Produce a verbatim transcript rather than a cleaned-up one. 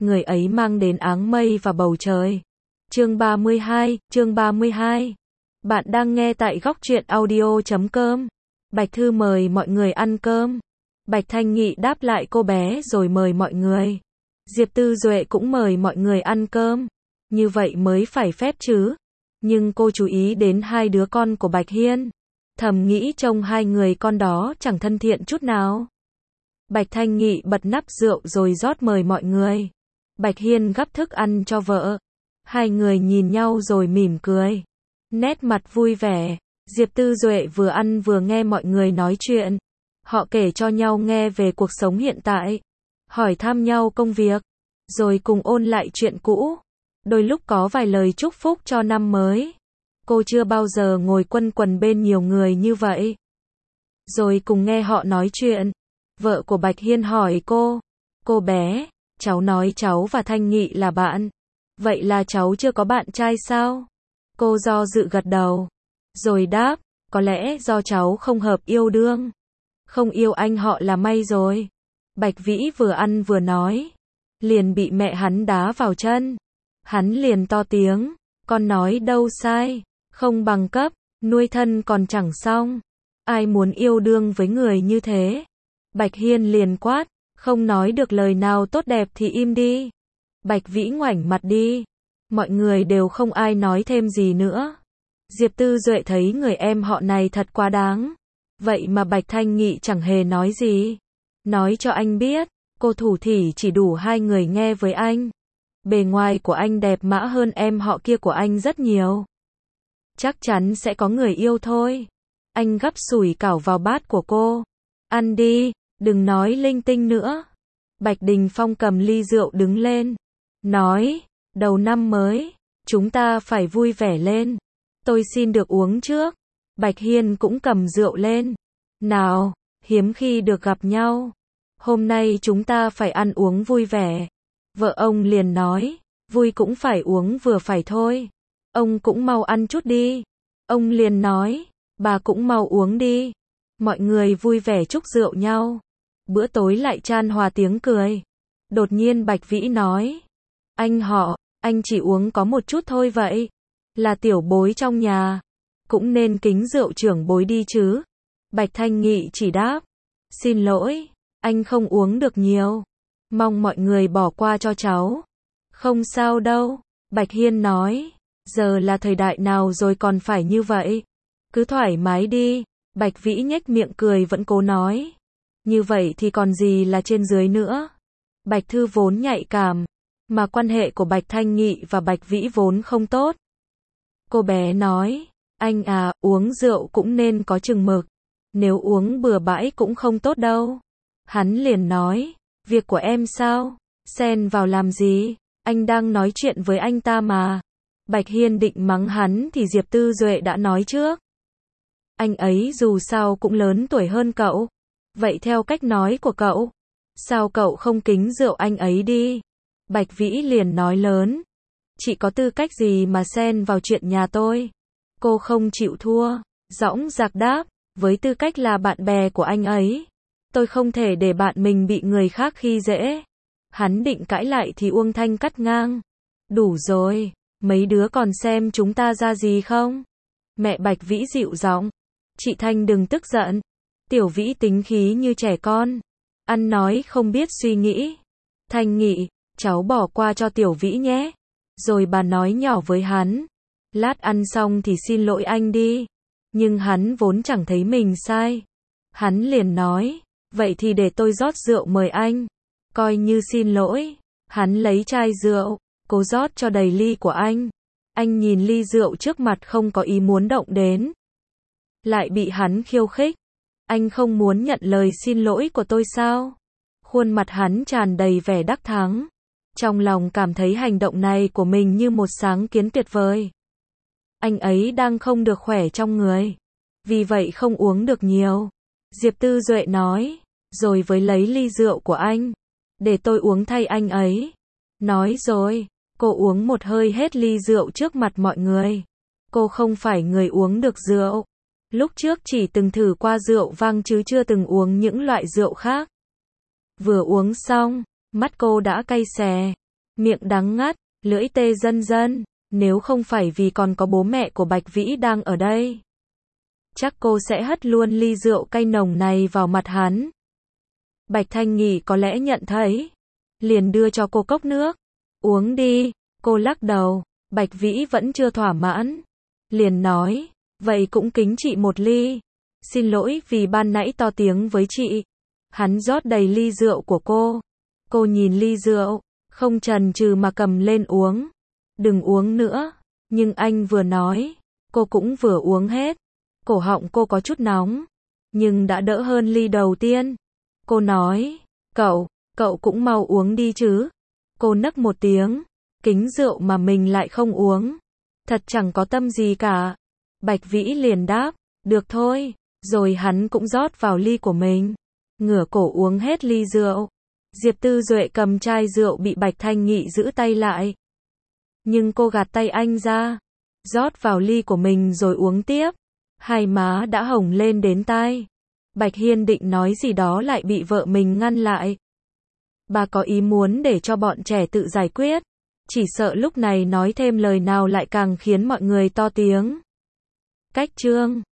người ấy mang đến áng mây và bầu trời. Chương ba mươi hai, chương ba mươi hai. Bạn đang nghe tại góc truyện audio chấm com. Bạch Thư mời mọi người ăn cơm. Bạch Thanh Nghị đáp lại cô bé rồi mời mọi người. Diệp Tư Duệ cũng mời mọi người ăn cơm. Như vậy mới phải phép chứ. Nhưng cô chú ý đến hai đứa con của Bạch Hiên. Thầm nghĩ trông hai người con đó chẳng thân thiện chút nào. Bạch Thanh Nghị bật nắp rượu rồi rót mời mọi người. Bạch Hiên gắp thức ăn cho vợ. Hai người nhìn nhau rồi mỉm cười. Nét mặt vui vẻ. Diệp Tư Duệ vừa ăn vừa nghe mọi người nói chuyện. Họ kể cho nhau nghe về cuộc sống hiện tại. Hỏi thăm nhau công việc. Rồi cùng ôn lại chuyện cũ. Đôi lúc có vài lời chúc phúc cho năm mới. Cô chưa bao giờ ngồi quây quần bên nhiều người như vậy. Rồi cùng nghe họ nói chuyện. Vợ của Bạch Hiên hỏi cô. Cô bé, cháu nói cháu và Thanh Nghị là bạn. Vậy là cháu chưa có bạn trai sao? Cô do dự gật đầu. Rồi đáp, có lẽ do cháu không hợp yêu đương. Không yêu anh họ là may rồi. Bạch Vĩ vừa ăn vừa nói. Liền bị mẹ hắn đá vào chân. Hắn liền to tiếng. Con nói đâu sai. Không bằng cấp, nuôi thân còn chẳng xong. Ai muốn yêu đương với người như thế? Bạch Hiên liền quát. Không nói được lời nào tốt đẹp thì im đi. Bạch Vĩ ngoảnh mặt đi. Mọi người đều không ai nói thêm gì nữa. Diệp Tư Duệ thấy người em họ này thật quá đáng. Vậy mà Bạch Thanh Nghị chẳng hề nói gì. Nói cho anh biết, cô thủ thỉ chỉ đủ hai người nghe với anh. Bề ngoài của anh đẹp mã hơn em họ kia của anh rất nhiều. Chắc chắn sẽ có người yêu thôi. Anh gắp sủi cảo vào bát của cô. Ăn đi, đừng nói linh tinh nữa. Bạch Đình Phong cầm ly rượu đứng lên. Nói, đầu năm mới, chúng ta phải vui vẻ lên. Tôi xin được uống trước. Bạch Hiên cũng cầm rượu lên. Nào, hiếm khi được gặp nhau. Hôm nay chúng ta phải ăn uống vui vẻ. Vợ ông liền nói, vui cũng phải uống vừa phải thôi. Ông cũng mau ăn chút đi. Ông liền nói, bà cũng mau uống đi. Mọi người vui vẻ chúc rượu nhau. Bữa tối lại chan hòa tiếng cười. Đột nhiên Bạch Vĩ nói, anh họ, anh chỉ uống có một chút thôi vậy. Là tiểu bối trong nhà. Cũng nên kính rượu trưởng bối đi chứ. Bạch Thanh Nghị chỉ đáp, xin lỗi, anh không uống được nhiều. Mong mọi người bỏ qua cho cháu. Không sao đâu. Bạch Hiên nói, giờ là thời đại nào rồi còn phải như vậy. Cứ thoải mái đi. Bạch Vĩ nhếch miệng cười vẫn cố nói. Như vậy thì còn gì là trên dưới nữa. Bạch Thư vốn nhạy cảm. Mà quan hệ của Bạch Thanh Nghị và Bạch Vĩ vốn không tốt. Cô bé nói, anh à, uống rượu cũng nên có chừng mực. Nếu uống bừa bãi cũng không tốt đâu. Hắn liền nói, việc của em sao? Xen vào làm gì? Anh đang nói chuyện với anh ta mà. Bạch Hiên định mắng hắn thì Diệp Tư Duệ đã nói trước. Anh ấy dù sao cũng lớn tuổi hơn cậu. Vậy theo cách nói của cậu, sao cậu không kính rượu anh ấy đi? Bạch Vĩ liền nói lớn. Chị có tư cách gì mà xen vào chuyện nhà tôi? Cô không chịu thua. Dõng dạc đáp, với tư cách là bạn bè của anh ấy, tôi không thể để bạn mình bị người khác khi dễ. Hắn định cãi lại thì Uông Thanh cắt ngang. Đủ rồi, mấy đứa còn xem chúng ta ra gì không? Mẹ Bạch Vĩ dịu giọng. Chị Thanh đừng tức giận. Tiểu Vĩ tính khí như trẻ con. Ăn nói không biết suy nghĩ. Thanh Nghị, cháu bỏ qua cho Tiểu Vĩ nhé. Rồi bà nói nhỏ với hắn. Lát ăn xong thì xin lỗi anh đi. Nhưng hắn vốn chẳng thấy mình sai. Hắn liền nói, vậy thì để tôi rót rượu mời anh. Coi như xin lỗi. Hắn lấy chai rượu, cố rót cho đầy ly của anh. Anh nhìn ly rượu trước mặt không có ý muốn động đến. Lại bị hắn khiêu khích. Anh không muốn nhận lời xin lỗi của tôi sao? Khuôn mặt hắn tràn đầy vẻ đắc thắng. Trong lòng cảm thấy hành động này của mình như một sáng kiến tuyệt vời. Anh ấy đang không được khỏe trong người. Vì vậy không uống được nhiều. Diệp Tư Duệ nói. Rồi với lấy ly rượu của anh. Để tôi uống thay anh ấy. Nói rồi. Cô uống một hơi hết ly rượu trước mặt mọi người. Cô không phải người uống được rượu. Lúc trước chỉ từng thử qua rượu vang chứ chưa từng uống những loại rượu khác. Vừa uống xong, mắt cô đã cay xè. miệng đắng ngắt, lưỡi tê dần dần, nếu không phải vì còn có bố mẹ của Bạch Vĩ đang ở đây, chắc cô sẽ hất luôn ly rượu cay nồng này vào mặt hắn. Bạch Thanh Nghị có lẽ nhận thấy, liền đưa cho cô cốc nước. Uống đi, cô lắc đầu, Bạch Vĩ vẫn chưa thỏa mãn. Liền nói, vậy cũng kính chị một ly. Xin lỗi vì ban nãy to tiếng với chị. Hắn rót đầy ly rượu của cô. Cô nhìn ly rượu, không chần chừ mà cầm lên uống. Đừng uống nữa. Nhưng anh vừa nói, cô cũng vừa uống hết. Cổ họng cô có chút nóng, nhưng đã đỡ hơn ly đầu tiên. Cô nói, cậu, cậu cũng mau uống đi chứ. Cô nấc một tiếng, kính rượu mà mình lại không uống. Thật chẳng có tâm gì cả. Bạch Vĩ liền đáp, được thôi. Rồi hắn cũng rót vào ly của mình. Ngửa cổ uống hết ly rượu. Diệp Tư Duệ cầm chai rượu bị Bạch Thanh Nghị giữ tay lại. Nhưng cô gạt tay anh ra, rót vào ly của mình rồi uống tiếp. Hai má đã hồng lên đến tai. Bạch Hiên định nói gì đó lại bị vợ mình ngăn lại. Bà có ý muốn để cho bọn trẻ tự giải quyết. Chỉ sợ lúc này nói thêm lời nào lại càng khiến mọi người to tiếng. Cách chương